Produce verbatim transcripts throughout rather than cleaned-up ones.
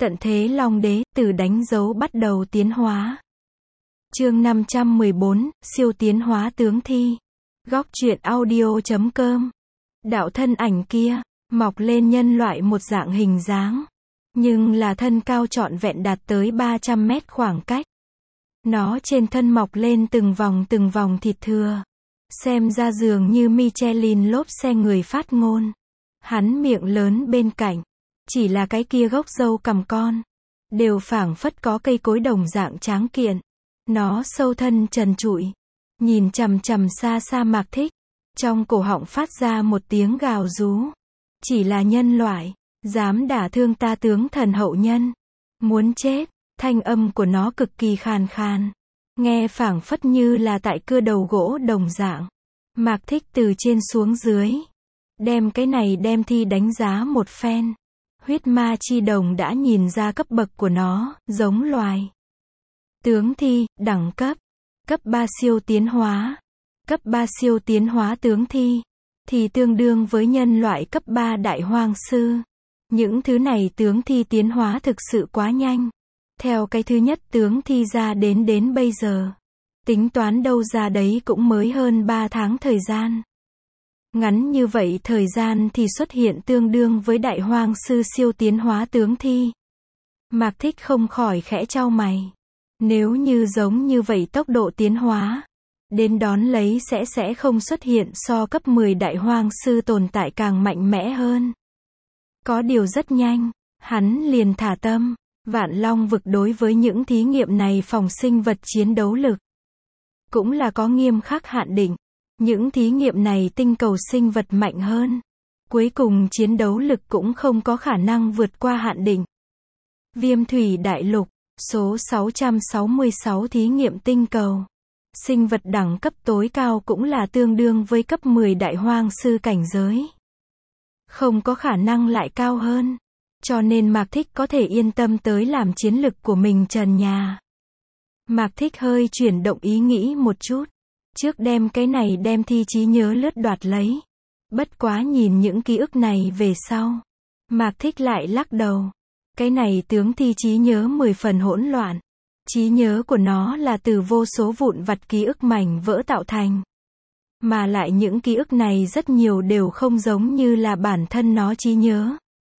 Tận thế Long Đế, từ đánh dấu bắt đầu tiến hóa. Chương năm trăm mười bốn, siêu tiến hóa tướng thi. Góc truyện audio chấm com. Đạo thân ảnh kia, mọc lên nhân loại một dạng hình dáng. Nhưng là thân cao trọn vẹn đạt tới ba trăm mét khoảng cách. Nó trên thân mọc lên từng vòng từng vòng thịt thừa. Xem ra dường như Michelin lốp xe người phát ngôn. Hắn miệng lớn bên cạnh. Chỉ là cái kia gốc râu cằm con. Đều phảng phất có cây cối đồng dạng tráng kiện. Nó sâu thân trần trụi. Nhìn chằm chằm xa xa Mạc Thích. Trong cổ họng phát ra một tiếng gào rú. Chỉ là nhân loại. Dám đả thương ta tướng thần hậu nhân. Muốn chết. Thanh âm của nó cực kỳ khàn khàn. Nghe phảng phất như là tại cưa đầu gỗ đồng dạng. Mạc Thích từ trên xuống dưới. Đem cái này đem thi đánh giá một phen. Huyết ma chi đồng đã nhìn ra cấp bậc của nó, giống loài. Tướng thi, đẳng cấp. Cấp ba siêu tiến hóa. Cấp ba siêu tiến hóa tướng thi. Thì tương đương với nhân loại cấp ba đại hoang sư. Những thứ này tướng thi tiến hóa thực sự quá nhanh. Theo cái thứ nhất tướng thi ra đến đến bây giờ. Tính toán đâu ra đấy cũng mới hơn ba tháng thời gian. Ngắn như vậy thời gian thì xuất hiện tương đương với đại hoang sư siêu tiến hóa tướng thi. Mạc Thích không khỏi khẽ chau mày. Nếu như giống như vậy tốc độ tiến hóa, đến đón lấy sẽ sẽ không xuất hiện so cấp mười đại hoang sư tồn tại càng mạnh mẽ hơn. Có điều rất nhanh, hắn liền thả tâm. Vạn Long vực đối với những thí nghiệm này phòng sinh vật chiến đấu lực. Cũng là có nghiêm khắc hạn định. Những thí nghiệm này tinh cầu sinh vật mạnh hơn. Cuối cùng chiến đấu lực cũng không có khả năng vượt qua hạn định. Viêm thủy đại lục, số sáu trăm sáu mươi sáu thí nghiệm tinh cầu. Sinh vật đẳng cấp tối cao cũng là tương đương với cấp mười đại hoang sư cảnh giới. Không có khả năng lại cao hơn. Cho nên Mạc Thích có thể yên tâm tới làm chiến lực của mình trần nhà. Mạc Thích hơi chuyển động ý nghĩ một chút. Trước đem cái này đem thi trí nhớ lướt đoạt lấy. Bất quá nhìn những ký ức này về sau. Mạc Thích lại lắc đầu. Cái này tướng thi trí nhớ mười phần hỗn loạn. Trí nhớ của nó là từ vô số vụn vặt ký ức mảnh vỡ tạo thành. Mà lại những ký ức này rất nhiều đều không giống như là bản thân nó trí nhớ.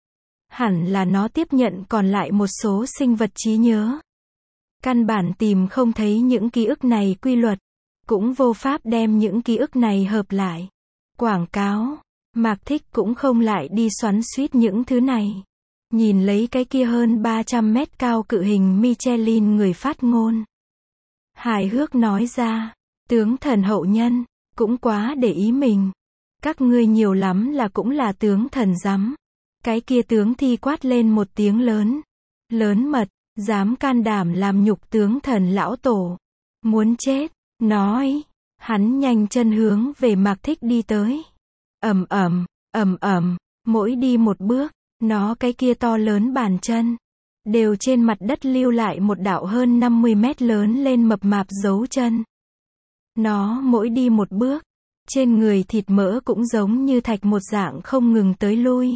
Hẳn là nó tiếp nhận còn lại một số sinh vật trí nhớ. Căn bản tìm không thấy những ký ức này quy luật. Cũng vô pháp đem những ký ức này hợp lại. Quảng cáo. Mạc Thích cũng không lại đi xoắn xuýt những thứ này. Nhìn lấy cái kia hơn ba trăm mét cao cự hình Michelin người phát ngôn. Hài hước nói ra. Tướng thần hậu nhân. Cũng quá để ý mình. Các ngươi nhiều lắm là cũng là tướng thần rắm. Cái kia tướng thi quát lên một tiếng lớn. Lớn mật. Dám can đảm làm nhục tướng thần lão tổ. Muốn chết. Nói. Hắn nhanh chân hướng về Mạc Thích đi tới. Ầm ầm, ầm ầm, mỗi đi một bước, nó cái kia to lớn bàn chân. Đều trên mặt đất lưu lại một đạo hơn năm mươi mét lớn lên mập mạp dấu chân. Nó mỗi đi một bước. Trên người thịt mỡ cũng giống như thạch một dạng không ngừng tới lui.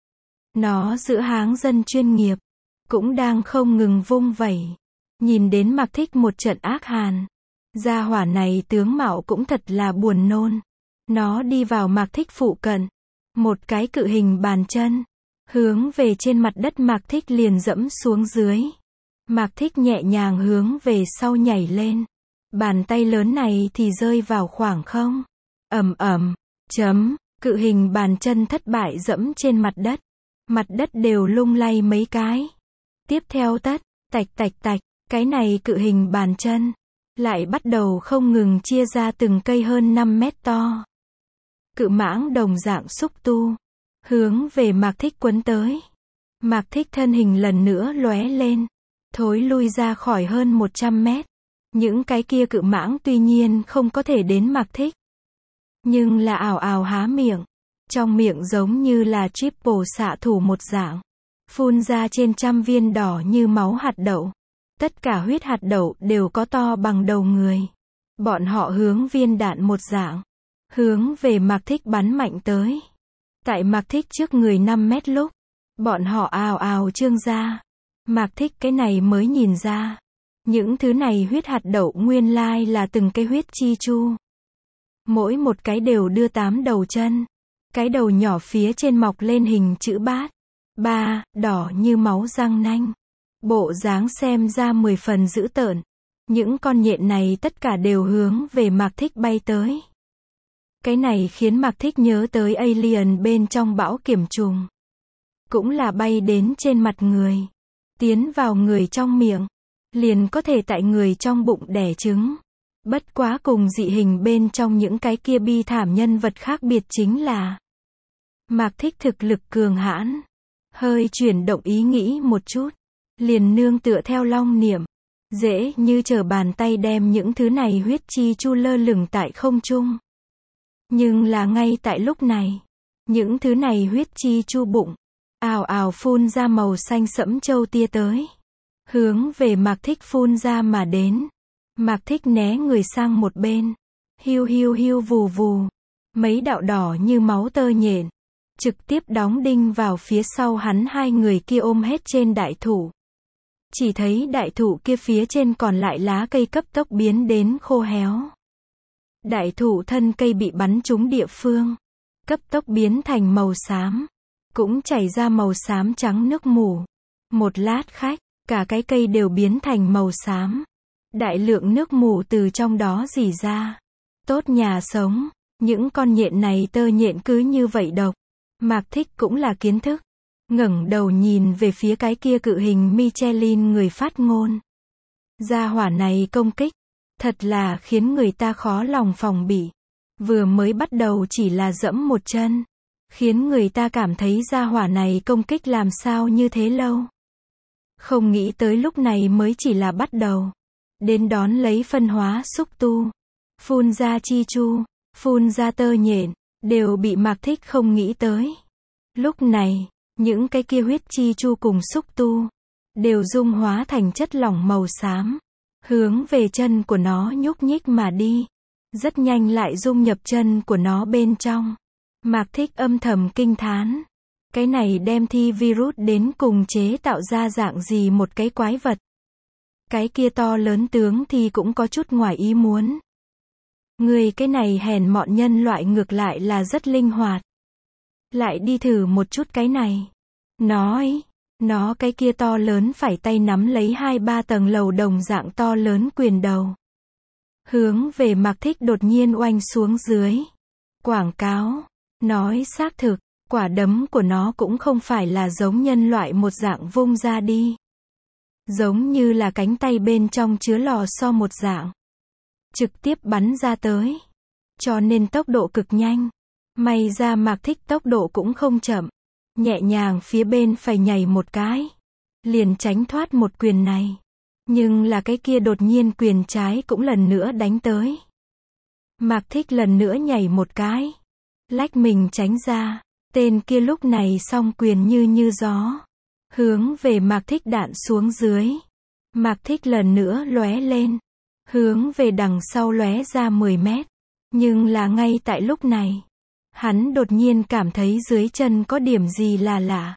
Nó giữa háng dân chuyên nghiệp. Cũng đang không ngừng vung vẩy. Nhìn đến Mạc Thích một trận ác hàn. Gia hỏa này tướng mạo cũng thật là buồn nôn. Nó đi vào Mạc Thích phụ cận. Một cái cự hình bàn chân. Hướng về trên mặt đất Mạc Thích liền dẫm xuống dưới. Mạc Thích nhẹ nhàng hướng về sau nhảy lên. Bàn tay lớn này thì rơi vào khoảng không. Ầm ầm, chấm, cự hình bàn chân thất bại dẫm trên mặt đất. Mặt đất đều lung lay mấy cái. Tiếp theo tất, tạch tạch tạch, cái này cự hình bàn chân. Lại bắt đầu không ngừng chia ra từng cây hơn năm mét to. Cự mãng đồng dạng xúc tu. Hướng về Mạc Thích quấn tới. Mạc Thích thân hình lần nữa lóe lên. Thối lui ra khỏi hơn một trăm mét. Những cái kia cự mãng tuy nhiên không có thể đến Mạc Thích. Nhưng là ào ào há miệng. Trong miệng giống như là triple xạ thủ một dạng. Phun ra trên trăm viên đỏ như máu hạt đậu. Tất cả huyết hạt đậu đều có to bằng đầu người. Bọn họ hướng viên đạn một dạng. Hướng về Mạc Thích bắn mạnh tới. Tại Mạc Thích trước người năm mét lúc. Bọn họ ào ào trương ra. Mạc Thích cái này mới nhìn ra. Những thứ này huyết hạt đậu nguyên lai là từng cái huyết chi chu. Mỗi một cái đều đưa tám đầu chân. Cái đầu nhỏ phía trên mọc lên hình chữ bát. Ba, đỏ như máu răng nanh. Bộ dáng xem ra mười phần dữ tợn. Những con nhện này tất cả đều hướng về Mạc Thích bay tới. Cái này khiến Mạc Thích nhớ tới Alien bên trong bão kiểm trùng. Cũng là bay đến trên mặt người. Tiến vào người trong miệng. Liền có thể tại người trong bụng đẻ trứng. Bất quá cùng dị hình bên trong những cái kia bi thảm nhân vật khác biệt chính là Mạc Thích thực lực cường hãn. Hơi chuyển động ý nghĩ một chút. Liền nương tựa theo long niệm. Dễ như trở bàn tay đem những thứ này huyết chi chu lơ lửng tại không trung. Nhưng là ngay tại lúc này. Những thứ này huyết chi chu bụng. Ào ào phun ra màu xanh sẫm châu tia tới. Hướng về Mạc Thích phun ra mà đến. Mạc Thích né người sang một bên. Hiu hiu hiu vù vù. Mấy đạo đỏ như máu tơ nhện. Trực tiếp đóng đinh vào phía sau hắn hai người kia ôm hết trên đại thụ. Chỉ thấy đại thụ kia phía trên còn lại lá cây cấp tốc biến đến khô héo. Đại thụ thân cây bị bắn trúng địa phương. Cấp tốc biến thành màu xám. Cũng chảy ra màu xám trắng nước mù. Một lát khách, cả cái cây đều biến thành màu xám. Đại lượng nước mù từ trong đó rỉ ra. Tốt nhà sống, những con nhện này tơ nhện cứ như vậy độc. Mạc Thích cũng là kiến thức. Ngẩng đầu nhìn về phía cái kia cự hình Michelin người phát ngôn. Gia hỏa này công kích. Thật là khiến người ta khó lòng phòng bị. Vừa mới bắt đầu chỉ là dẫm một chân. Khiến người ta cảm thấy gia hỏa này công kích làm sao như thế lâu. Không nghĩ tới lúc này mới chỉ là bắt đầu. Đến đón lấy phân hóa xúc tu. Phun ra chi chu. Phun ra tơ nhện. Đều bị Mạc Thích không nghĩ tới. Lúc này, những cái kia huyết chi chu cùng xúc tu. Đều dung hóa thành chất lỏng màu xám. Hướng về chân của nó nhúc nhích mà đi. Rất nhanh lại dung nhập chân của nó bên trong. Mạc Thích âm thầm kinh thán. Cái này đem thi virus đến cùng chế tạo ra dạng gì một cái quái vật. Cái kia to lớn tướng thì cũng có chút ngoài ý muốn. Người cái này hèn mọn nhân loại ngược lại là rất linh hoạt. Lại đi thử một chút cái này. Nói, nó cái kia to lớn phải tay nắm lấy hai ba tầng lầu đồng dạng to lớn quyền đầu. Hướng về Mạc Thích đột nhiên oanh xuống dưới. Quảng cáo. Nói xác thực, quả đấm của nó cũng không phải là giống nhân loại một dạng vung ra đi. Giống như là cánh tay bên trong chứa lò xo một dạng. Trực tiếp bắn ra tới. Cho nên tốc độ cực nhanh. May ra Mạc Thích tốc độ cũng không chậm. Nhẹ nhàng phía bên phải nhảy một cái. Liền tránh thoát một quyền này. Nhưng là cái kia đột nhiên quyền trái cũng lần nữa đánh tới. Mạc Thích lần nữa nhảy một cái. Lách mình tránh ra. Tên kia lúc này song quyền như như gió. Hướng về Mạc Thích đạn xuống dưới. Mạc Thích lần nữa lóe lên. Hướng về đằng sau lóe ra mười mét. Nhưng là ngay tại lúc này. Hắn đột nhiên cảm thấy dưới chân có điểm gì là lạ.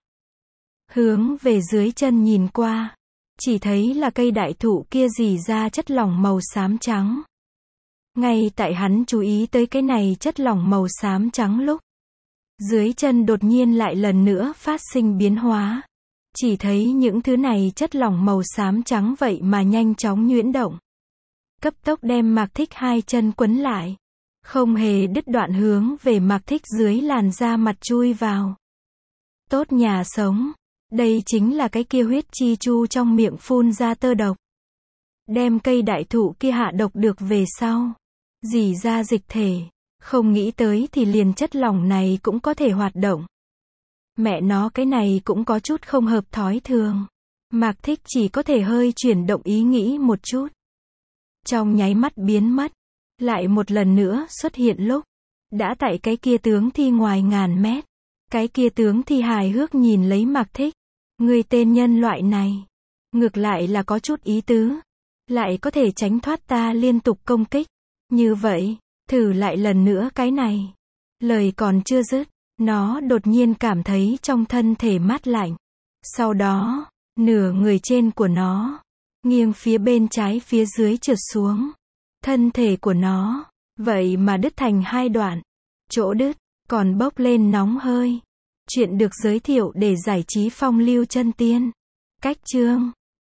Hướng về dưới chân nhìn qua. Chỉ thấy là cây đại thụ kia rỉ ra chất lỏng màu xám trắng. Ngay tại hắn chú ý tới cái này chất lỏng màu xám trắng lúc. Dưới chân đột nhiên lại lần nữa phát sinh biến hóa. Chỉ thấy những thứ này chất lỏng màu xám trắng vậy mà nhanh chóng nhuyễn động. Cấp tốc đem Mạc Thích hai chân quấn lại. Không hề đứt đoạn hướng về Mạc Thích dưới làn da mặt chui vào. Tốt nhà sống. Đây chính là cái kia huyết chi chu trong miệng phun ra tơ độc. Đem cây đại thụ kia hạ độc được về sau. Dỉ ra dịch thể. Không nghĩ tới thì liền chất lỏng này cũng có thể hoạt động. Mẹ nó cái này cũng có chút không hợp thói thường. Mạc Thích chỉ có thể hơi chuyển động ý nghĩ một chút. Trong nháy mắt biến mất. Lại một lần nữa xuất hiện lúc. Đã tại cái kia tướng thi ngoài ngàn mét. Cái kia tướng thi hài hước nhìn lấy Mạc Thích. Người tên nhân loại này. Ngược lại là có chút ý tứ. Lại có thể tránh thoát ta liên tục công kích. Như vậy, thử lại lần nữa cái này. Lời còn chưa dứt. Nó đột nhiên cảm thấy trong thân thể mát lạnh. Sau đó, Nửa người trên của nó nghiêng phía bên trái phía dưới trượt xuống. Thân thể của nó vậy mà đứt thành hai đoạn. Chỗ đứt còn bốc lên nóng hơi. Chuyện được giới thiệu để giải trí phong lưu chân tiên. Cách chương